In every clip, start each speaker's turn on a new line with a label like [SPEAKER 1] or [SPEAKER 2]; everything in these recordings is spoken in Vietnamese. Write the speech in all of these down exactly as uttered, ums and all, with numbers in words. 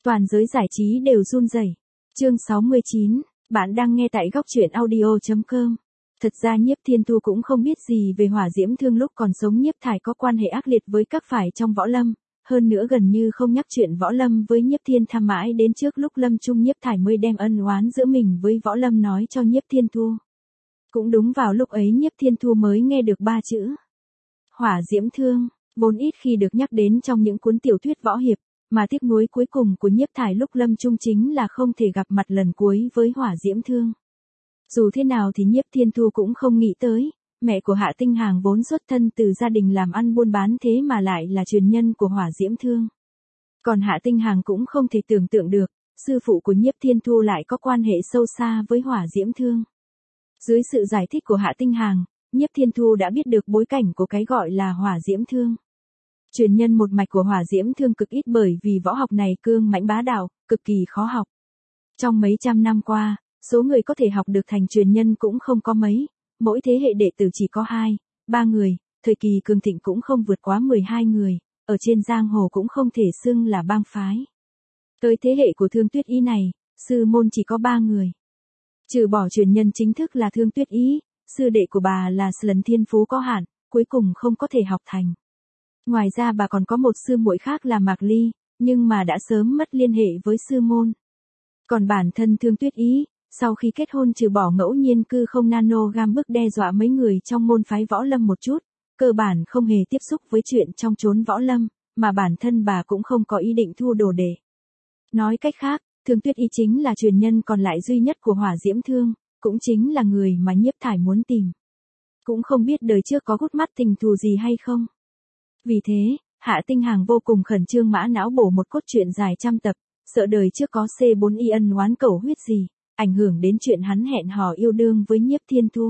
[SPEAKER 1] Toàn giới giải trí đều run rẩy. Chương sáu mươi chín, bạn đang nghe tại góc truyện audio chấm com. Thật ra Nhiếp Thiên Thu cũng không biết gì về Hỏa Diễm Thương lúc còn sống. Nhiếp Thải có quan hệ ác liệt với các phái trong võ lâm, hơn nữa gần như không nhắc chuyện võ lâm với Nhiếp Thiên Tham mãi đến trước lúc lâm chung Nhiếp Thải mới đem ân oán giữa mình với võ lâm nói cho Nhiếp Thiên Thu. Cũng đúng vào lúc ấy Nhiếp Thiên Thu mới nghe được ba chữ Hỏa Diễm Thương, vốn ít khi được nhắc đến trong những cuốn tiểu thuyết võ hiệp, mà tiếc nuối cuối cùng của Nhiếp Thải lúc lâm chung chính là không thể gặp mặt lần cuối với Hỏa Diễm Thương. Dù thế nào thì Nhiếp Thiên Thu cũng không nghĩ tới, mẹ của Hạ Tinh Hàng vốn xuất thân từ gia đình làm ăn buôn bán thế mà lại là truyền nhân của Hỏa Diễm Thương. Còn Hạ Tinh Hàng cũng không thể tưởng tượng được, sư phụ của Nhiếp Thiên Thu lại có quan hệ sâu xa với Hỏa Diễm Thương. Dưới sự giải thích của Hạ Tinh Hàng, Nhiếp Thiên Thu đã biết được bối cảnh của cái gọi là Hỏa Diễm Thương. Truyền nhân một mạch của Hỏa Diễm Thương cực ít bởi vì võ học này cương mãnh bá đạo, cực kỳ khó học. Trong mấy trăm năm qua, số người có thể học được thành truyền nhân cũng không có mấy, mỗi thế hệ đệ tử chỉ có hai, ba người, thời kỳ cường thịnh cũng không vượt quá mười hai người, ở trên giang hồ cũng không thể xưng là bang phái. Tới thế hệ của Thương Tuyết Ý này, sư môn chỉ có ba người. Trừ bỏ truyền nhân chính thức là Thương Tuyết Ý, sư đệ của bà là lần thiên phú có hạn, cuối cùng không có thể học thành. Ngoài ra bà còn có một sư muội khác là Mạc Ly, nhưng mà đã sớm mất liên hệ với sư môn. Còn bản thân Thương Tuyết Ý, sau khi kết hôn trừ bỏ ngẫu nhiên cư không nano gam bức đe dọa mấy người trong môn phái võ lâm một chút, cơ bản không hề tiếp xúc với chuyện trong chốn võ lâm, mà bản thân bà cũng không có ý định thu đồ đệ. Nói cách khác, Thương Tuyết Ý chính là truyền nhân còn lại duy nhất của Hỏa Diễm Thương, cũng chính là người mà Nhiếp Thải muốn tìm. Cũng không biết đời trước có gút mắt tình thù gì hay không. Vì thế, Hạ Tinh Hàng vô cùng khẩn trương mã não bổ một cốt truyện dài trăm tập, sợ đời trước có xê bốn y ân oán cẩu huyết gì, ảnh hưởng đến chuyện hắn hẹn hò yêu đương với Nhiếp Thiên Thu.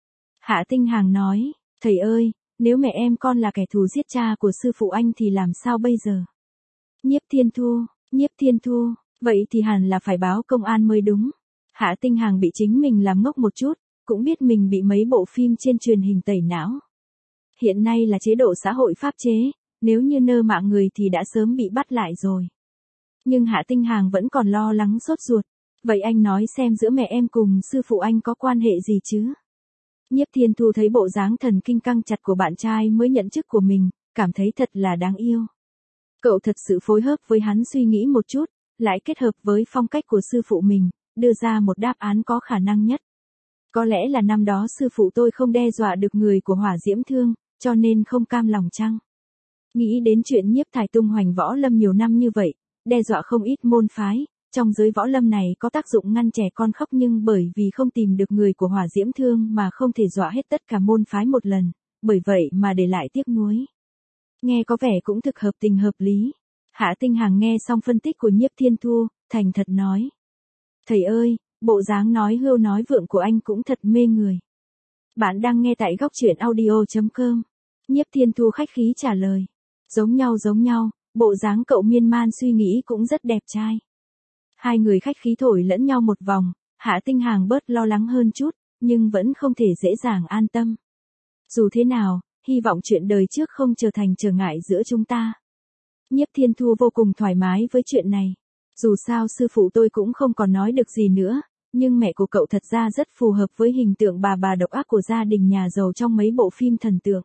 [SPEAKER 1] Hạ Tinh Hàng nói, thầy ơi, nếu mẹ em con là kẻ thù giết cha của sư phụ anh thì làm sao bây giờ? Nhiếp Thiên Thu, Nhiếp Thiên Thu, vậy thì hẳn là phải báo công an mới đúng. Hạ Tinh Hàng bị chính mình làm ngốc một chút, cũng biết mình bị mấy bộ phim trên truyền hình tẩy não. Hiện nay là chế độ xã hội pháp chế, nếu như nơ mạng người thì đã sớm bị bắt lại rồi. Nhưng Hạ Tinh Hàng vẫn còn lo lắng sốt ruột. Vậy anh nói xem giữa mẹ em cùng sư phụ anh có quan hệ gì chứ? Nhiếp Thiên Thu thấy bộ dáng thần kinh căng chặt của bạn trai mới nhận chức của mình, cảm thấy thật là đáng yêu. Cậu thật sự phối hợp với hắn suy nghĩ một chút, lại kết hợp với phong cách của sư phụ mình, đưa ra một đáp án có khả năng nhất. Có lẽ là năm đó sư phụ tôi không đe dọa được người của Hỏa Diễm Thương, cho nên không cam lòng chăng? Nghĩ đến chuyện Nhiếp Thải tung hoành võ lâm nhiều năm như vậy, đe dọa không ít môn phái, trong giới võ lâm này có tác dụng ngăn trẻ con khóc, nhưng bởi vì không tìm được người của Hỏa Diễm Thương mà không thể dọa hết tất cả môn phái một lần, bởi vậy mà để lại tiếc nuối. Nghe có vẻ cũng thực hợp tình hợp lý. Hạ Tinh Hàng nghe xong phân tích của Nhiếp Thiên Thu, thành thật nói. Thầy ơi, bộ dáng nói hưu nói vượng của anh cũng thật mê người. Bạn đang nghe tại góc truyện audio chấm com. Nhiếp Thiên Thu khách khí trả lời. Giống nhau giống nhau, bộ dáng cậu miên man suy nghĩ cũng rất đẹp trai. Hai người khách khí thổi lẫn nhau một vòng, Hạ Tinh Hàng bớt lo lắng hơn chút, nhưng vẫn không thể dễ dàng an tâm. Dù thế nào, hy vọng chuyện đời trước không trở thành trở ngại giữa chúng ta. Nhiếp Thiên Thu vô cùng thoải mái với chuyện này. Dù sao sư phụ tôi cũng không còn nói được gì nữa, nhưng mẹ của cậu thật ra rất phù hợp với hình tượng bà bà độc ác của gia đình nhà giàu trong mấy bộ phim thần tượng.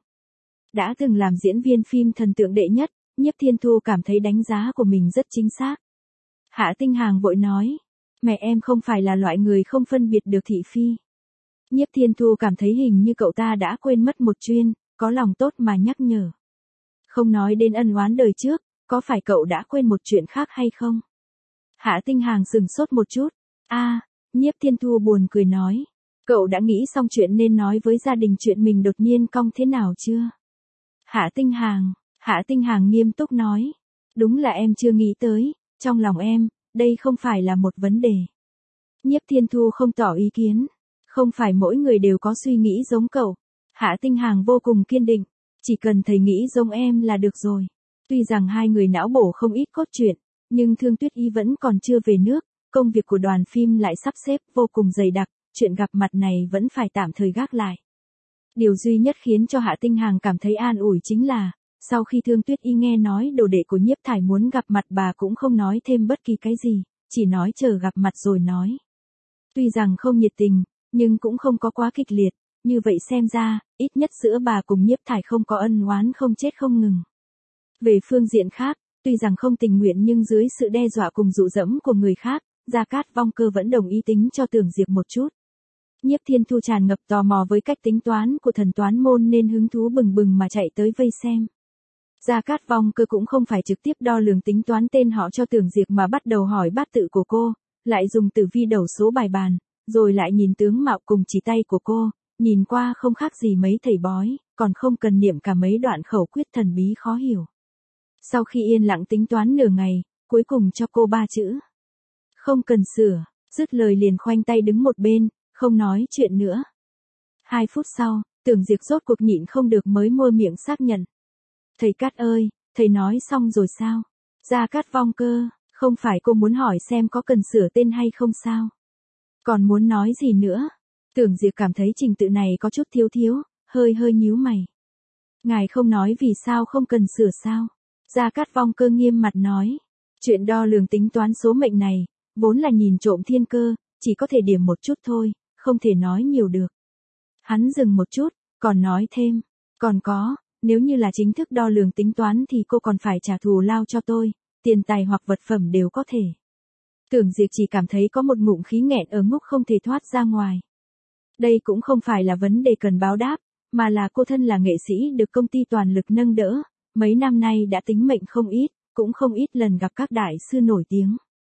[SPEAKER 1] Đã từng làm diễn viên phim thần tượng đệ nhất, Nhiếp Thiên Thu cảm thấy đánh giá của mình rất chính xác. Hạ Tinh Hàng vội nói, mẹ em không phải là loại người không phân biệt được thị phi. Nhiếp Thiên Thu cảm thấy hình như cậu ta đã quên mất một chuyên, có lòng tốt mà nhắc nhở. Không nói đến ân oán đời trước, có phải cậu đã quên một chuyện khác hay không? Hạ Tinh Hàng sừng sốt một chút. A, à, Nhiếp Thiên Thu buồn cười nói, cậu đã nghĩ xong chuyện nên nói với gia đình chuyện mình đột nhiên cong thế nào chưa? Hạ Tinh Hàng, Hạ Tinh Hàng nghiêm túc nói, đúng là em chưa nghĩ tới, trong lòng em, đây không phải là một vấn đề. Nhiếp Thiên Thu không tỏ ý kiến, không phải mỗi người đều có suy nghĩ giống cậu. Hạ Tinh Hàng vô cùng kiên định, chỉ cần thầy nghĩ giống em là được rồi. Tuy rằng hai người não bổ không ít cốt truyện, nhưng Thương Tuyết Ý vẫn còn chưa về nước, công việc của đoàn phim lại sắp xếp vô cùng dày đặc, chuyện gặp mặt này vẫn phải tạm thời gác lại. Điều duy nhất khiến cho Hạ Tinh Hàng cảm thấy an ủi chính là, Sau khi Thương Tuyết Y nghe nói đồ đệ của Nhiếp Thải muốn gặp mặt bà cũng không nói thêm bất kỳ cái gì, chỉ nói chờ gặp mặt rồi nói. Tuy rằng không nhiệt tình, nhưng cũng không có quá kịch liệt, như vậy xem ra, ít nhất giữa bà cùng Nhiếp Thải không có ân oán không chết không ngừng. Về phương diện khác, tuy rằng không tình nguyện nhưng dưới sự đe dọa cùng dụ dẫm của người khác, Gia Cát Vong Cơ vẫn đồng ý tính cho Tưởng Diệp một chút. Nhiếp Thiên Thu tràn ngập tò mò với cách tính toán của thần toán môn nên hứng thú bừng bừng mà chạy tới vây xem. Gia Cát Vong Cơ cũng không phải trực tiếp đo lường tính toán tên họ cho Tưởng Diệp mà bắt đầu hỏi bát tự của cô, lại dùng tử vi đầu số bài bàn, rồi lại nhìn tướng mạo cùng chỉ tay của cô, nhìn qua không khác gì mấy thầy bói, còn không cần niệm cả mấy đoạn khẩu quyết thần bí khó hiểu. Sau khi yên lặng tính toán nửa ngày, cuối cùng cho cô ba chữ. Không cần sửa, dứt lời liền khoanh tay đứng một bên, không nói chuyện nữa. Hai phút sau, Tưởng Diệp rốt cuộc nhịn không được mới môi miệng xác nhận. Thầy Cát ơi, thầy nói xong rồi sao? Gia Cát Vong Cơ, không phải cô muốn hỏi xem có cần sửa tên hay không sao? Còn muốn nói gì nữa? Tưởng Diệp cảm thấy trình tự này có chút thiếu thiếu, hơi hơi nhíu mày. Ngài không nói vì sao không cần sửa sao? Gia Cát Vong Cơ nghiêm mặt nói. Chuyện đo lường tính toán số mệnh này, vốn là nhìn trộm thiên cơ, chỉ có thể điểm một chút thôi, không thể nói nhiều được. Hắn dừng một chút, còn nói thêm. Còn có, nếu như là chính thức đo lường tính toán thì cô còn phải trả thù lao cho tôi, tiền tài hoặc vật phẩm đều có thể. Tưởng Diệp chỉ cảm thấy có một ngụm khí nghẹn ở ngúc không thể thoát ra ngoài. Đây cũng không phải là vấn đề cần báo đáp, mà là cô thân là nghệ sĩ được công ty toàn lực nâng đỡ, mấy năm nay đã tính mệnh không ít, cũng không ít lần gặp các đại sư nổi tiếng.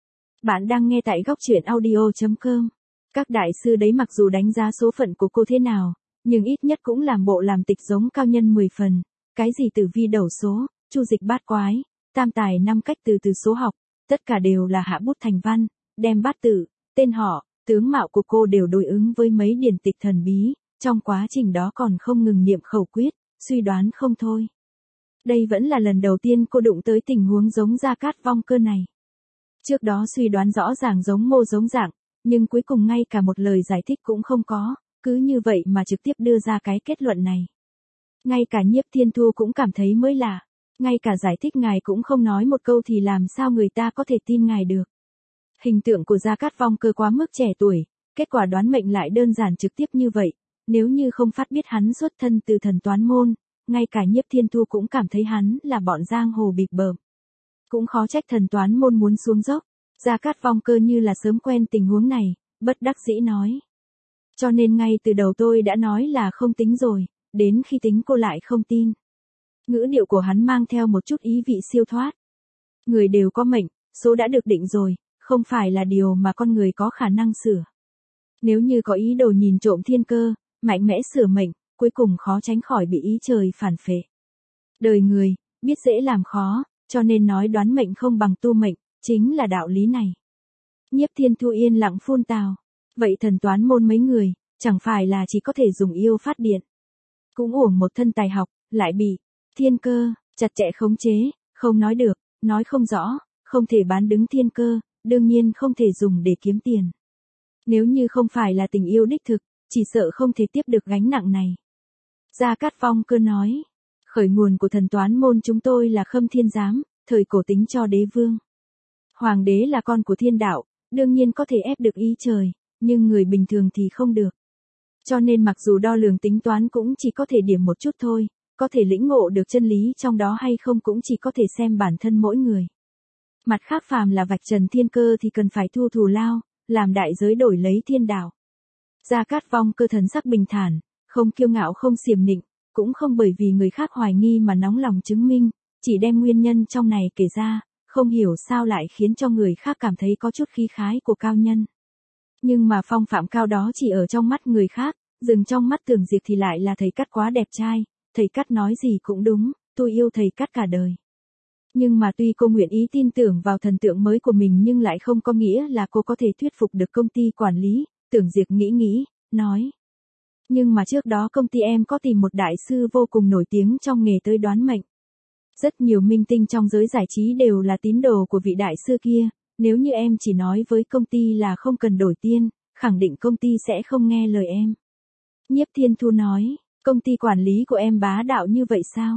[SPEAKER 1] Bạn đang nghe tại góc truyện audio chấm com. Các đại sư đấy mặc dù đánh giá số phận của cô thế nào, nhưng ít nhất cũng làm bộ làm tịch giống cao nhân mười phần, cái gì tử vi đầu số, chu dịch bát quái, tam tài năm cách từ từ số học, tất cả đều là hạ bút thành văn, đem bát tự, tên họ, tướng mạo của cô đều đối ứng với mấy điển tịch thần bí, trong quá trình đó còn không ngừng niệm khẩu quyết, suy đoán không thôi. Đây vẫn là lần đầu tiên cô đụng tới tình huống giống Gia Cát Vong Cơ này. Trước đó suy đoán rõ ràng giống mô giống dạng, nhưng cuối cùng ngay cả một lời giải thích cũng không có, cứ như vậy mà trực tiếp đưa ra cái kết luận này. Ngay cả Nhiếp Thiên Thu cũng cảm thấy mới lạ, ngay cả giải thích ngài cũng không nói một câu thì làm sao người ta có thể tin ngài được. Hình tượng của Gia Cát Vong Cơ quá mức trẻ tuổi, kết quả đoán mệnh lại đơn giản trực tiếp như vậy, nếu như không phát biết hắn xuất thân từ thần toán môn, ngay cả Nhiếp Thiên Thu cũng cảm thấy hắn là bọn giang hồ bịp bợm. Cũng khó trách thần toán môn muốn xuống dốc, Gia Cát Vong Cơ như là sớm quen tình huống này, bất đắc dĩ nói. Cho nên ngay từ đầu tôi đã nói là không tính rồi, đến khi tính cô lại không tin. Ngữ điệu của hắn mang theo một chút ý vị siêu thoát. Người đều có mệnh, số đã được định rồi, không phải là điều mà con người có khả năng sửa. Nếu như có ý đồ nhìn trộm thiên cơ, mạnh mẽ sửa mệnh, cuối cùng khó tránh khỏi bị ý trời phản phệ. Đời người, biết dễ làm khó, cho nên nói đoán mệnh không bằng tu mệnh, chính là đạo lý này. Nhiếp Thiên Thu yên lặng phun tào. Vậy thần toán môn mấy người, chẳng phải là chỉ có thể dùng yêu phát điện. Cũng uổng một thân tài học, lại bị thiên cơ chặt chẽ khống chế, không nói được, nói không rõ, không thể bán đứng thiên cơ, đương nhiên không thể dùng để kiếm tiền. Nếu như không phải là tình yêu đích thực, chỉ sợ không thể tiếp được gánh nặng này. Gia Cát Vong Cơ nói, khởi nguồn của thần toán môn chúng tôi là Khâm Thiên Giám, thời cổ tính cho đế vương. Hoàng đế là con của thiên đạo, đương nhiên có thể ép được ý trời, nhưng người bình thường thì không được. Cho nên mặc dù đo lường tính toán cũng chỉ có thể điểm một chút thôi, có thể lĩnh ngộ được chân lý trong đó hay không cũng chỉ có thể xem bản thân mỗi người. Mặt khác phàm là vạch trần thiên cơ thì cần phải thu thù lao, làm đại giới đổi lấy thiên đạo. Gia Cát Vong Cơ thần sắc bình thản, không kiêu ngạo không xiểm nịnh, cũng không bởi vì người khác hoài nghi mà nóng lòng chứng minh, chỉ đem nguyên nhân trong này kể ra, không hiểu sao lại khiến cho người khác cảm thấy có chút khí khái của cao nhân. Nhưng mà phong phạm cao đó chỉ ở trong mắt người khác, dừng trong mắt Tưởng Diệp thì lại là thầy Cát quá đẹp trai, thầy Cát nói gì cũng đúng, tôi yêu thầy Cát cả đời. Nhưng mà tuy cô nguyện ý tin tưởng vào thần tượng mới của mình nhưng lại không có nghĩa là cô có thể thuyết phục được công ty quản lý, Tưởng Diệp nghĩ nghĩ, nói. Nhưng mà trước đó công ty em có tìm một đại sư vô cùng nổi tiếng trong nghề tới đoán mệnh. Rất nhiều minh tinh trong giới giải trí đều là tín đồ của vị đại sư kia, nếu như em chỉ nói với công ty là không cần đổi tiên, khẳng định công ty sẽ không nghe lời em. Nhiếp Thiên Thu nói, công ty quản lý của em bá đạo như vậy sao?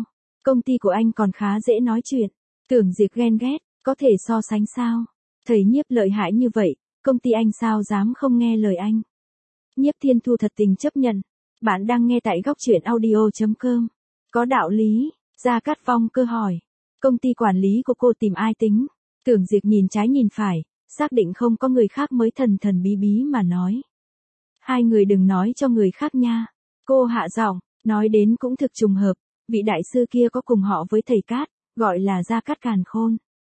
[SPEAKER 1] Công ty của anh còn khá dễ nói chuyện. Tưởng Diệp ghen ghét, có thể so sánh sao? Thầy Nhiếp lợi hại như vậy, công ty anh sao dám không nghe lời anh? Nhiếp Thiên Thu thật tình chấp nhận. Bạn đang nghe tại góc truyện audio chấm com. Có đạo lý, Gia Cát Phong Cơ hỏi. Công ty quản lý của cô tìm ai tính? Tưởng Diệp nhìn trái nhìn phải, xác định không có người khác mới thần thần bí bí mà nói. Hai người đừng nói cho người khác nha. Cô hạ giọng, nói đến cũng thực trùng hợp, vị đại sư kia có cùng họ với thầy Cát, gọi là Gia Cát Càn Khôn.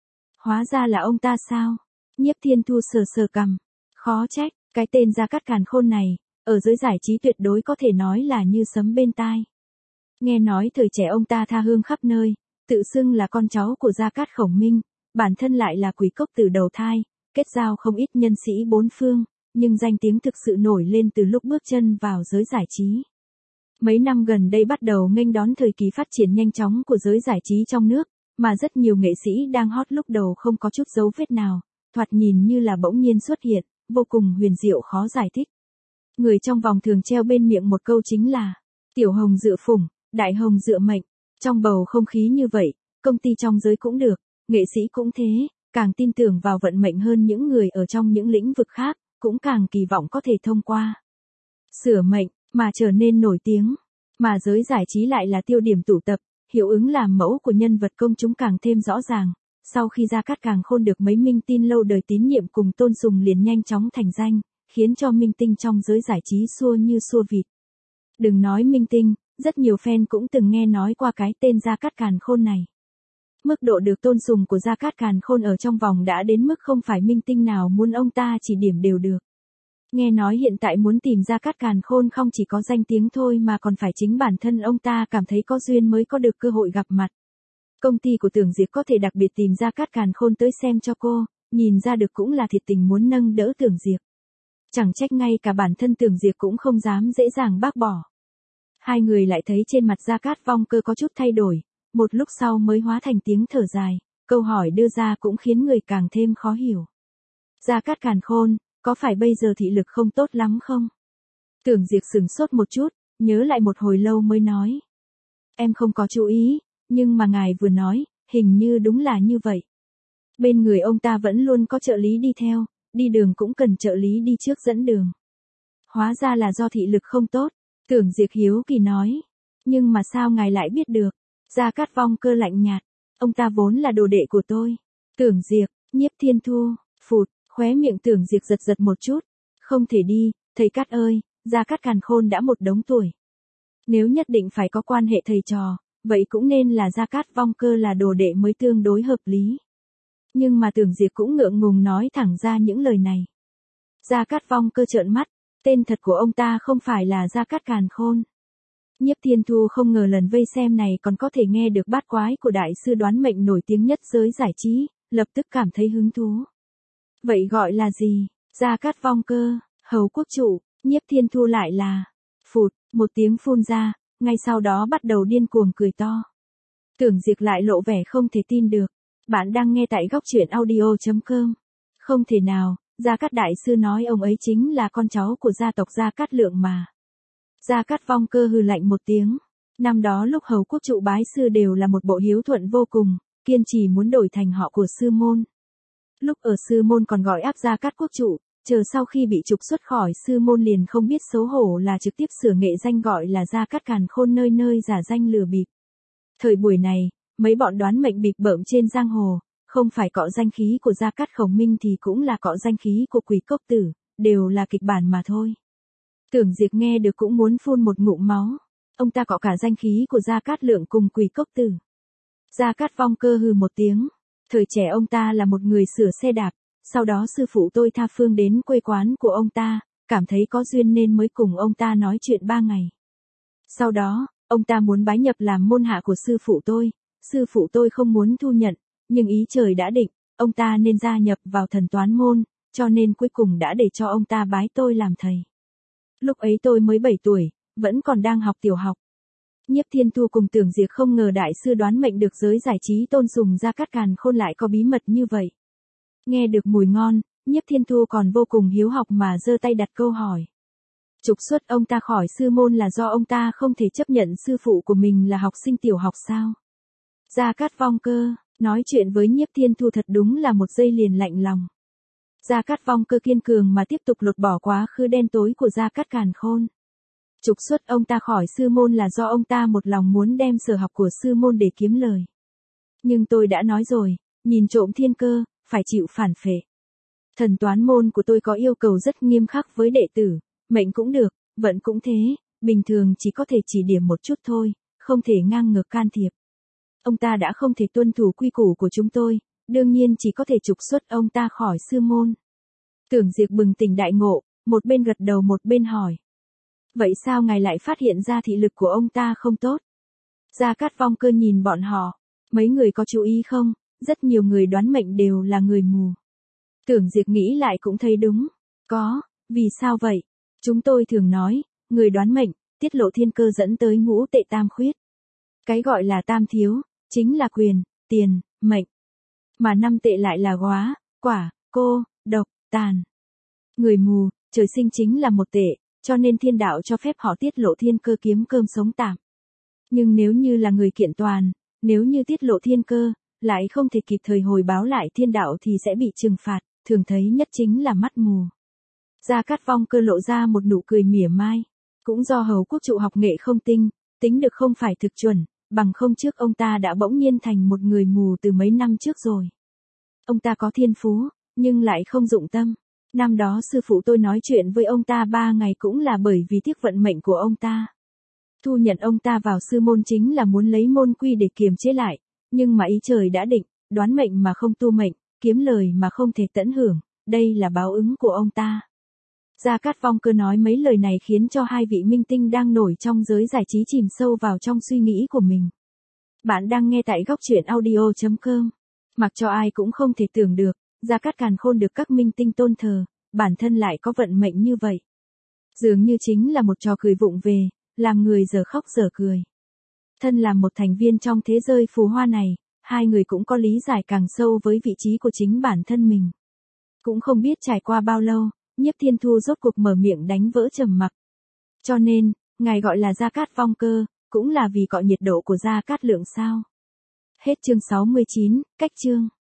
[SPEAKER 1] Hóa ra là ông ta sao? Nhiếp Thiên Thu sờ sờ cằm. Khó trách, cái tên Gia Cát Càn Khôn này, ở giới giải trí tuyệt đối có thể nói là như sấm bên tai. Nghe nói thời trẻ ông ta tha hương khắp nơi, tự xưng là con cháu của Gia Cát Khổng Minh, bản thân lại là Quỷ Cốc Tử đầu thai, kết giao không ít nhân sĩ bốn phương, nhưng danh tiếng thực sự nổi lên từ lúc bước chân vào giới giải trí. Mấy năm gần đây bắt đầu nghênh đón thời kỳ phát triển nhanh chóng của giới giải trí trong nước, mà rất nhiều nghệ sĩ đang hot lúc đầu không có chút dấu vết nào, thoạt nhìn như là bỗng nhiên xuất hiện, vô cùng huyền diệu khó giải thích. Người trong vòng thường treo bên miệng một câu chính là, tiểu hồng dựa phủng, đại hồng dựa mệnh. Trong bầu không khí như vậy, công ty trong giới cũng được, nghệ sĩ cũng thế, càng tin tưởng vào vận mệnh hơn những người ở trong những lĩnh vực khác, cũng càng kỳ vọng có thể thông qua sửa mệnh, mà trở nên nổi tiếng. Mà giới giải trí lại là tiêu điểm tụ tập, hiệu ứng làm mẫu của nhân vật công chúng càng thêm rõ ràng. Sau khi Gia Cát Càn Khôn được mấy minh tinh lâu đời tín nhiệm cùng tôn sùng liền nhanh chóng thành danh, khiến cho minh tinh trong giới giải trí xua như xua vịt. Đừng nói minh tinh, rất nhiều fan cũng từng nghe nói qua cái tên Gia Cát Càn Khôn này. Mức độ được tôn sùng của Gia Cát Càn Khôn ở trong vòng đã đến mức không phải minh tinh nào muốn ông ta chỉ điểm đều được. Nghe nói hiện tại muốn tìm Gia Cát Càn Khôn không chỉ có danh tiếng thôi mà còn phải chính bản thân ông ta cảm thấy có duyên mới có được cơ hội gặp mặt. Công ty của Tưởng Diệp có thể đặc biệt tìm Gia Cát Càn Khôn tới xem cho cô, nhìn ra được cũng là thiệt tình muốn nâng đỡ Tưởng Diệp. Chẳng trách ngay cả bản thân Tưởng Diệp cũng không dám dễ dàng bác bỏ. Hai người lại thấy trên mặt Gia Cát Phong Cơ có chút thay đổi, một lúc sau mới hóa thành tiếng thở dài, câu hỏi đưa ra cũng khiến người càng thêm khó hiểu. Gia Cát Càn Khôn, có phải bây giờ thị lực không tốt lắm không? Tưởng Diệp sửng sốt một chút, nhớ lại một hồi lâu mới nói. Em không có chú ý, nhưng mà ngài vừa nói, hình như đúng là như vậy. Bên người ông ta vẫn luôn có trợ lý đi theo, đi đường cũng cần trợ lý đi trước dẫn đường. Hóa ra là do thị lực không tốt, Tưởng Diệp hiếu kỳ nói. Nhưng mà sao ngài lại biết được? Gia Cát Phong Cơ lạnh nhạt, ông ta vốn là đồ đệ của tôi. Tưởng Diệp, Nhiếp Thiên Thu, phụt, khóe miệng Tưởng Diệp giật giật một chút. Không thể đi, thầy Cát ơi, Gia Cát Càn Khôn đã một đống tuổi. Nếu nhất định phải có quan hệ thầy trò, vậy cũng nên là Gia Cát Phong Cơ là đồ đệ mới tương đối hợp lý. Nhưng mà Tưởng Diệp cũng ngượng ngùng nói thẳng ra những lời này. Gia Cát Phong Cơ trợn mắt, tên thật của ông ta không phải là Gia Cát Càn Khôn. Nhiếp Thiên Thu không ngờ lần vây xem này còn có thể nghe được bát quái của đại sư đoán mệnh nổi tiếng nhất giới giải trí, lập tức cảm thấy hứng thú. Vậy gọi là gì? Gia Cát Phong Cơ, Hầu Quốc Chủ, Nhiếp Thiên Thu lại là, phụt, một tiếng phun ra, ngay sau đó bắt đầu điên cuồng cười to. Tưởng Diệp lại lộ vẻ không thể tin được. Bạn đang nghe tại góc truyện audio chấm com. Không thể nào, Gia Cát Đại Sư nói ông ấy chính là con cháu của gia tộc Gia Cát Lượng mà. Gia Cát Phong Cơ hừ lạnh một tiếng. Năm đó lúc Hầu Quốc Trụ bái sư đều là một bộ hiếu thuận vô cùng, kiên trì muốn đổi thành họ của sư môn. Lúc ở sư môn còn gọi áp Gia Cát Quốc Trụ, chờ sau khi bị trục xuất khỏi sư môn liền không biết xấu hổ là trực tiếp sửa nghệ danh gọi là Gia Cát Càn Khôn nơi nơi giả danh lừa bịp. Thời buổi này, mấy bọn đoán mệnh bịp bợm trên giang hồ, không phải cọ danh khí của Gia Cát Khổng Minh thì cũng là cọ danh khí của Quỷ Cốc Tử, đều là kịch bản mà thôi. Tưởng Diệp nghe được cũng muốn phun một ngụm máu, ông ta cọ cả danh khí của Gia Cát Lượng cùng Quỷ Cốc Tử. Gia Cát Phong Cơ hừ một tiếng, thời trẻ ông ta là một người sửa xe đạp, sau đó sư phụ tôi tha phương đến quê quán của ông ta, cảm thấy có duyên nên mới cùng ông ta nói chuyện ba ngày. Sau đó, ông ta muốn bái nhập làm môn hạ của sư phụ tôi, sư phụ tôi không muốn thu nhận, nhưng ý trời đã định, ông ta nên gia nhập vào thần toán môn, cho nên cuối cùng đã để cho ông ta bái tôi làm thầy. Lúc ấy tôi mới bảy tuổi, vẫn còn đang học tiểu học. Nhiếp Thiên Thu cùng Tưởng Diệp không ngờ đại sư đoán mệnh được giới giải trí tôn sùng Gia Cát Càn Khôn lại có bí mật như vậy. Nghe được mùi ngon, Nhiếp Thiên Thu còn vô cùng hiếu học mà giơ tay đặt câu hỏi. Trục xuất ông ta khỏi sư môn là do ông ta không thể chấp nhận sư phụ của mình là học sinh tiểu học sao? Gia Cát Vong Cơ, nói chuyện với Nhiếp Thiên Thu thật đúng là một giây liền lạnh lòng. Gia Cát Vong Cơ kiên cường mà tiếp tục lột bỏ quá khứ đen tối của Gia Cát Càn Khôn. Trục xuất ông ta khỏi sư môn là do ông ta một lòng muốn đem sở học của sư môn để kiếm lời. Nhưng tôi đã nói rồi, nhìn trộm thiên cơ, phải chịu phản phệ. Thần toán môn của tôi có yêu cầu rất nghiêm khắc với đệ tử, mệnh cũng được, vận cũng thế, bình thường chỉ có thể chỉ điểm một chút thôi, không thể ngang ngược can thiệp. Ông ta đã không thể tuân thủ quy củ của chúng tôi, đương nhiên chỉ có thể trục xuất ông ta khỏi sư môn. Tưởng Diệp bừng tỉnh đại ngộ, một bên gật đầu một bên hỏi. Vậy sao ngài lại phát hiện ra thị lực của ông ta không tốt? Gia Cát Vong Cơ nhìn bọn họ, mấy người có chú ý không, rất nhiều người đoán mệnh đều là người mù. Tưởng Diệp nghĩ lại cũng thấy đúng, có, vì sao vậy? Chúng tôi thường nói, người đoán mệnh, tiết lộ thiên cơ dẫn tới ngũ tệ tam khuyết. Cái gọi là tam thiếu, chính là quyền, tiền, mệnh. Mà năm tệ lại là góa, quả, cô, độc, tàn. Người mù, trời sinh chính là một tệ, cho nên thiên đạo cho phép họ tiết lộ thiên cơ kiếm cơm sống tạm. Nhưng nếu như là người kiện toàn, nếu như tiết lộ thiên cơ, lại không thể kịp thời hồi báo lại thiên đạo thì sẽ bị trừng phạt, thường thấy nhất chính là mắt mù. Gia Cát Vong Cơ lộ ra một nụ cười mỉa mai. Cũng do Hầu Quốc Trụ học nghệ không tinh, tính được không phải thực chuẩn, bằng không trước ông ta đã bỗng nhiên thành một người mù từ mấy năm trước rồi. Ông ta có thiên phú, nhưng lại không dụng tâm. Năm đó sư phụ tôi nói chuyện với ông ta ba ngày cũng là bởi vì tiếc vận mệnh của ông ta. Thu nhận ông ta vào sư môn chính là muốn lấy môn quy để kiềm chế lại, nhưng mà ý trời đã định, đoán mệnh mà không tu mệnh, kiếm lời mà không thể tận hưởng, đây là báo ứng của ông ta. Gia Cát Vong Cơ nói mấy lời này khiến cho hai vị minh tinh đang nổi trong giới giải trí chìm sâu vào trong suy nghĩ của mình. Bạn đang nghe tại góc truyện audio chấm com. Mặc cho ai cũng không thể tưởng được, Gia Cát Càn Khôn được các minh tinh tôn thờ, bản thân lại có vận mệnh như vậy. Dường như chính là một trò cười vụng về, làm người giờ khóc giờ cười. Thân là một thành viên trong thế giới phù hoa này, hai người cũng có lý giải càng sâu với vị trí của chính bản thân mình. Cũng không biết trải qua bao lâu, Nhiếp Thiên Thu rốt cuộc mở miệng đánh vỡ trầm mặc. Cho nên, ngài gọi là Gia Cát Vong Cơ, cũng là vì cọ nhiệt độ của Gia Cát Lượng sao? Hết chương sáu mươi chín, cách chương.